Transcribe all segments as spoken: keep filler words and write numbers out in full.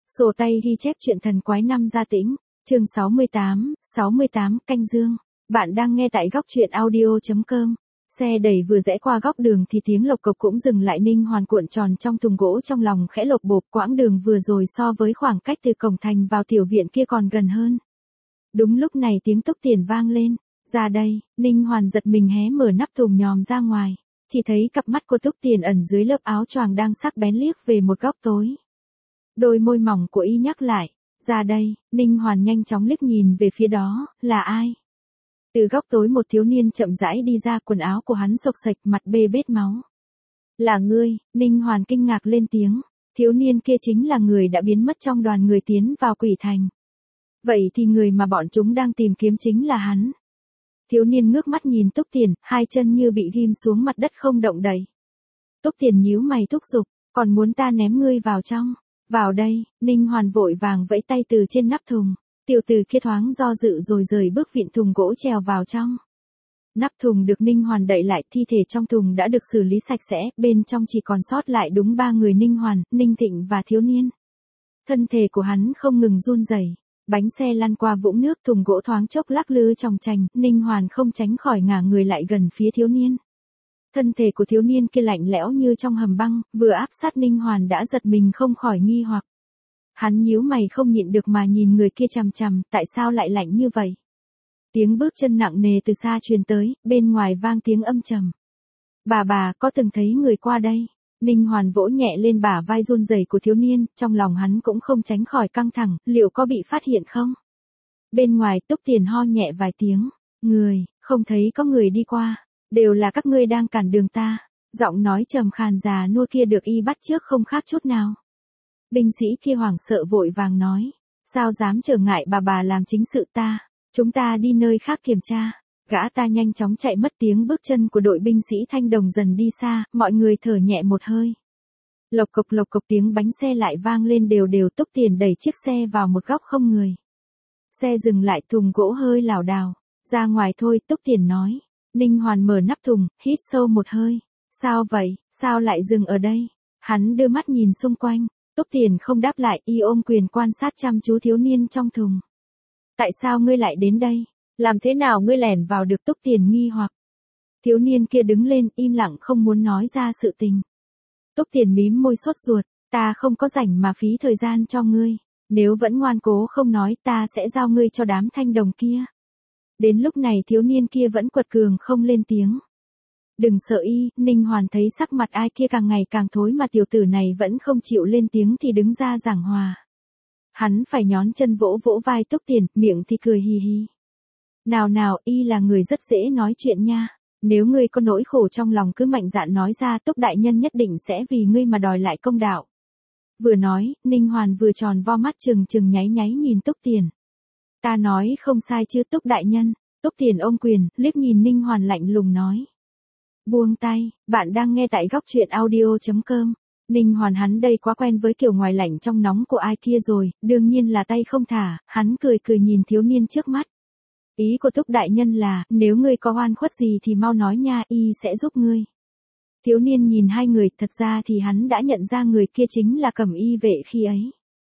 Sổ tay ghi chép chuyện thần quái năm Gia Tĩnh, chương sáu mươi tám, sáu mươi tám canh dương. Bạn đang nghe tại góc truyện audio chấm com. Xe đẩy vừa rẽ qua góc đường thì tiếng lộc cộc cũng dừng lại. Ninh Hoàn cuộn tròn trong thùng gỗ, trong lòng khẽ lột bột. Quãng đường vừa rồi so với khoảng cách từ cổng thành vào tiểu viện kia còn gần hơn. Đúng lúc này tiếng Túc Tiền vang lên. Ra đây, Ninh Hoàn giật mình hé mở nắp thùng nhòm ra ngoài. Chỉ thấy cặp mắt của Túc Tiền ẩn dưới lớp áo choàng đang sắc bén liếc về một góc tối. Đôi môi mỏng của y nhắc lại. Ra đây, Ninh Hoàn nhanh chóng liếc nhìn về phía đó, là ai? Từ góc tối một thiếu niên chậm rãi đi ra, quần áo của hắn xộc xệch, mặt bê bết máu. Là ngươi, Ninh Hoàn kinh ngạc lên tiếng. Thiếu niên kia chính là người đã biến mất trong đoàn người tiến vào Quỷ Thành. Vậy thì người mà bọn chúng đang tìm kiếm chính là hắn. Thiếu niên ngước mắt nhìn Túc Tiền, hai chân như bị ghim xuống mặt đất không động đậy. Túc Tiền nhíu mày thúc giục, còn muốn ta ném ngươi vào trong? Vào đây, Ninh Hoàn vội vàng vẫy tay từ trên nắp thùng. Tiểu tử kia thoáng do dự rồi rời bước vịn thùng gỗ trèo vào trong. Nắp thùng được Ninh Hoàn đậy lại, thi thể trong thùng đã được xử lý sạch sẽ, bên trong chỉ còn sót lại đúng ba người: Ninh Hoàn, Ninh Thịnh và thiếu niên. Thân thể của hắn không ngừng run rẩy. Bánh xe lăn qua vũng nước, thùng gỗ thoáng chốc lắc lư chòng chành, Ninh Hoàn không tránh khỏi ngả người lại gần phía thiếu niên. Thân thể của thiếu niên kia lạnh lẽo như trong hầm băng, vừa áp sát Ninh Hoàn đã giật mình không khỏi nghi hoặc. Hắn nhíu mày không nhịn được mà nhìn người kia chằm chằm, tại sao lại lạnh như vậy? Tiếng bước chân nặng nề từ xa truyền tới, bên ngoài vang tiếng âm trầm. Bà bà, có từng thấy người qua đây? Ninh Hoàn vỗ nhẹ lên bả vai run rẩy của thiếu niên, trong lòng hắn cũng không tránh khỏi căng thẳng, liệu có bị phát hiện không? Bên ngoài Túc Tiền ho nhẹ vài tiếng, người, không thấy có người đi qua, đều là các ngươi đang cản đường ta. Giọng nói trầm khàn già nua kia được y bắt chước không khác chút nào. Binh sĩ kia hoảng sợ vội vàng nói, sao dám trở ngại bà bà làm chính sự ta, chúng ta đi nơi khác kiểm tra. Gã ta nhanh chóng chạy mất, tiếng bước chân của đội binh sĩ thanh đồng dần đi xa, mọi người thở nhẹ một hơi. Lộc cộc lộc cộc tiếng bánh xe lại vang lên đều đều. Túc Tiền đẩy chiếc xe vào một góc không người. Xe dừng lại, thùng gỗ hơi lảo đảo. Ra ngoài thôi, Túc Tiền nói. Ninh Hoàn mở nắp thùng, hít sâu một hơi. Sao vậy, sao lại dừng ở đây? Hắn đưa mắt nhìn xung quanh. Túc Tiền không đáp lại, y ôm quyền quan sát chăm chú thiếu niên trong thùng. Tại sao ngươi lại đến đây? Làm thế nào ngươi lẻn vào được? Túc Tiền nghi hoặc. Thiếu niên kia đứng lên, im lặng không muốn nói ra sự tình. Túc Tiền mím môi sốt ruột, ta không có rảnh mà phí thời gian cho ngươi. Nếu vẫn ngoan cố không nói, ta sẽ giao ngươi cho đám thanh đồng kia. Đến lúc này thiếu niên kia vẫn quật cường không lên tiếng. Đừng sợ y, Ninh Hoàn thấy sắc mặt ai kia càng ngày càng thối mà tiểu tử này vẫn không chịu lên tiếng thì đứng ra giảng hòa. Hắn phải nhón chân vỗ vỗ vai Túc Tiền, miệng thì cười hì hì. Nào nào, y là người rất dễ nói chuyện nha. Nếu ngươi có nỗi khổ trong lòng cứ mạnh dạn nói ra, Túc đại nhân nhất định sẽ vì ngươi mà đòi lại công đạo. Vừa nói, Ninh Hoàn vừa tròn vo mắt trừng trừng nháy nháy nhìn Túc Tiền. Ta nói không sai chứ Túc đại nhân? Túc Tiền ôm quyền, liếc nhìn Ninh Hoàn lạnh lùng nói. Buông tay, bạn đang nghe tại góc truyện audio chấm com. Ninh Hoàn hắn đây quá quen với kiểu ngoài lạnh trong nóng của ai kia rồi, đương nhiên là tay không thả, hắn cười cười nhìn thiếu niên trước mắt. Ý của Túc đại nhân là, nếu ngươi có oan khuất gì thì mau nói nha, y sẽ giúp ngươi. Thiếu niên nhìn hai người, thật ra thì hắn đã nhận ra người kia chính là Cẩm Y vệ khi ấy.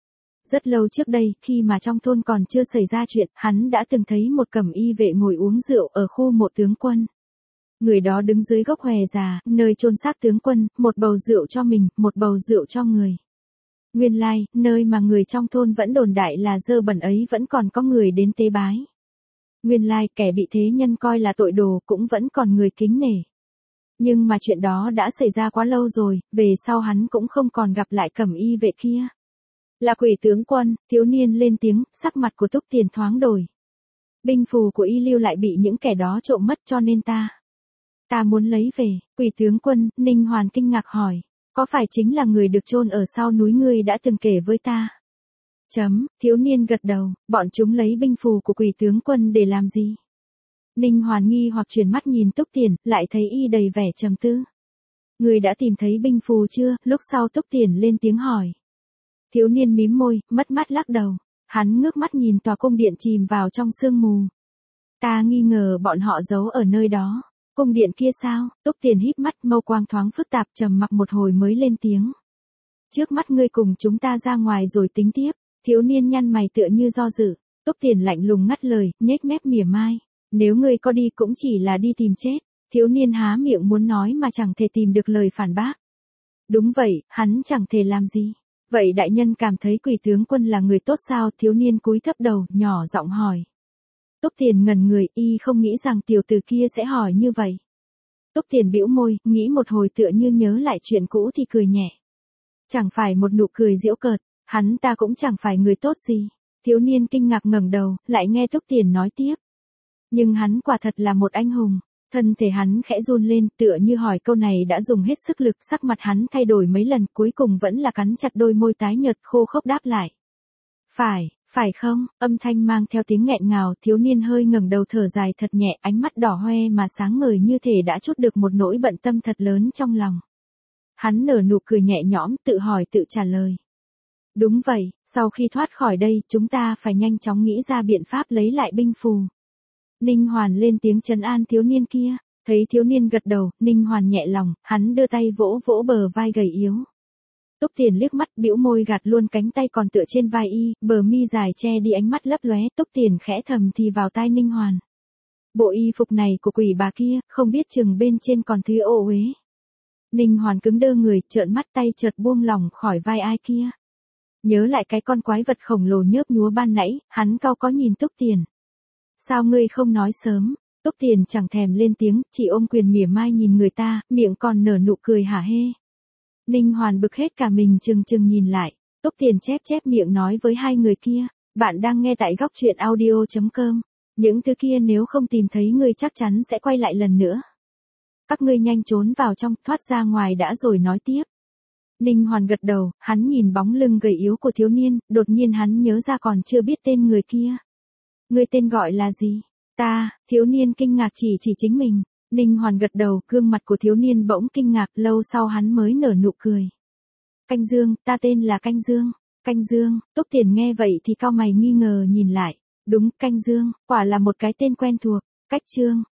Rất lâu trước đây, khi mà trong thôn còn chưa xảy ra chuyện, hắn đã từng thấy một Cẩm Y vệ ngồi uống rượu ở khu mộ tướng quân. Người đó đứng dưới gốc hòe già, nơi chôn xác tướng quân, một bầu rượu cho mình, một bầu rượu cho người. Nguyên lai, like, nơi mà người trong thôn vẫn đồn đại là dơ bẩn ấy vẫn còn có người đến tế bái. Nguyên lai, like, kẻ bị thế nhân coi là tội đồ cũng vẫn còn người kính nể. Nhưng mà chuyện đó đã xảy ra quá lâu rồi, về sau hắn cũng không còn gặp lại Cẩm Y vệ kia. Là Quỷ tướng quân, thiếu niên lên tiếng, sắc mặt của Túc Tiền thoáng đổi. Binh phù của y lưu lại bị những kẻ đó trộm mất cho nên ta. Ta muốn lấy về. Quỷ tướng quân, Ninh Hoàn kinh ngạc hỏi. Có phải chính là người được chôn ở sau núi ngươi đã từng kể với ta? Chấm, thiếu niên gật đầu, bọn chúng lấy binh phù của quỷ tướng quân để làm gì? Ninh Hoàn nghi hoặc chuyển mắt nhìn Túc Tiền, lại thấy y đầy vẻ trầm tư. Người đã tìm thấy binh phù chưa? Lúc sau Túc Tiền lên tiếng hỏi. Thiếu niên mím môi, mất mát lắc đầu. Hắn ngước mắt nhìn tòa cung điện chìm vào trong sương mù. Ta nghi ngờ bọn họ giấu ở nơi đó. Cung điện kia sao? Túc Tiền híp mắt, mâu quang thoáng phức tạp, trầm mặc một hồi mới lên tiếng. trước mắt ngươi cùng chúng ta ra ngoài rồi tính tiếp. Thiếu niên nhăn mày tựa như do dự. Túc Tiền lạnh lùng ngắt lời, nhếch mép mỉa mai. Nếu ngươi có đi cũng chỉ là đi tìm chết. Thiếu niên há miệng muốn nói mà chẳng thể tìm được lời phản bác. Đúng vậy, hắn chẳng thể làm gì. Vậy đại nhân cảm thấy Quỷ tướng quân là người tốt sao? Thiếu niên cúi thấp đầu, nhỏ giọng hỏi. Túc Tiền ngẩn người, y không nghĩ rằng tiểu tử kia sẽ hỏi như vậy. Túc Tiền bĩu môi, nghĩ một hồi tựa như nhớ lại chuyện cũ thì cười nhẹ. Chẳng phải một nụ cười giễu cợt, hắn ta cũng chẳng phải người tốt gì. Thiếu niên kinh ngạc ngẩng đầu, lại nghe Túc Tiền nói tiếp. Nhưng hắn quả thật là một anh hùng. Thân thể hắn khẽ run lên, tựa như hỏi câu này đã dùng hết sức lực, sắc mặt hắn thay đổi mấy lần, cuối cùng vẫn là cắn chặt đôi môi tái nhợt khô khốc đáp lại. Phải, phải không? Âm thanh mang theo tiếng nghẹn ngào, thiếu niên hơi ngẩng đầu thở dài thật nhẹ, ánh mắt đỏ hoe mà sáng ngời như thể đã trút được một nỗi bận tâm thật lớn trong lòng. Hắn nở nụ cười nhẹ nhõm, tự hỏi tự trả lời. Đúng vậy, sau khi thoát khỏi đây, chúng ta phải nhanh chóng nghĩ ra biện pháp lấy lại binh phù. Ninh Hoàn lên tiếng trấn an thiếu niên kia, thấy thiếu niên gật đầu, Ninh Hoàn nhẹ lòng, hắn đưa tay vỗ vỗ bờ vai gầy yếu. Túc Tiền liếc mắt bĩu môi gạt luôn cánh tay còn tựa trên vai y, bờ mi dài che đi ánh mắt lấp lóe. Túc Tiền khẽ thầm thì vào tai Ninh Hoàn. Bộ y phục này của quỷ bà kia, không biết chừng bên trên còn thứ ô uế. Ninh Hoàn cứng đơ người, trợn mắt tay chợt buông lỏng khỏi vai ai kia. Nhớ lại cái con quái vật khổng lồ nhớp nhúa ban nãy, hắn cau có nhìn Túc Tiền. Sao ngươi không nói sớm? Túc Tiền chẳng thèm lên tiếng, chỉ ôm quyền mỉa mai nhìn người ta, miệng còn nở nụ cười hả hê. Ninh Hoàn bực hết cả mình chừng chừng nhìn lại. Túc Tiền chép chép miệng nói với hai người kia. Bạn đang nghe tại góc truyện audio chấm com. Những thứ kia nếu không tìm thấy ngươi chắc chắn sẽ quay lại lần nữa. Các ngươi nhanh trốn vào trong, thoát ra ngoài đã rồi nói tiếp. Ninh Hoàn gật đầu, hắn nhìn bóng lưng gầy yếu của thiếu niên, đột nhiên hắn nhớ ra còn chưa biết tên người kia. Ngươi tên gọi là gì? Ta, thiếu niên kinh ngạc chỉ chỉ chính mình. Ninh Hoàn gật đầu, gương mặt của thiếu niên bỗng kinh ngạc, lâu sau hắn mới nở nụ cười. Canh Dương, ta tên là Canh Dương. Canh Dương, Túc Tiền nghe vậy thì cau mày nghi ngờ nhìn lại. Đúng, Canh Dương, quả là một cái tên quen thuộc. Cách Chương,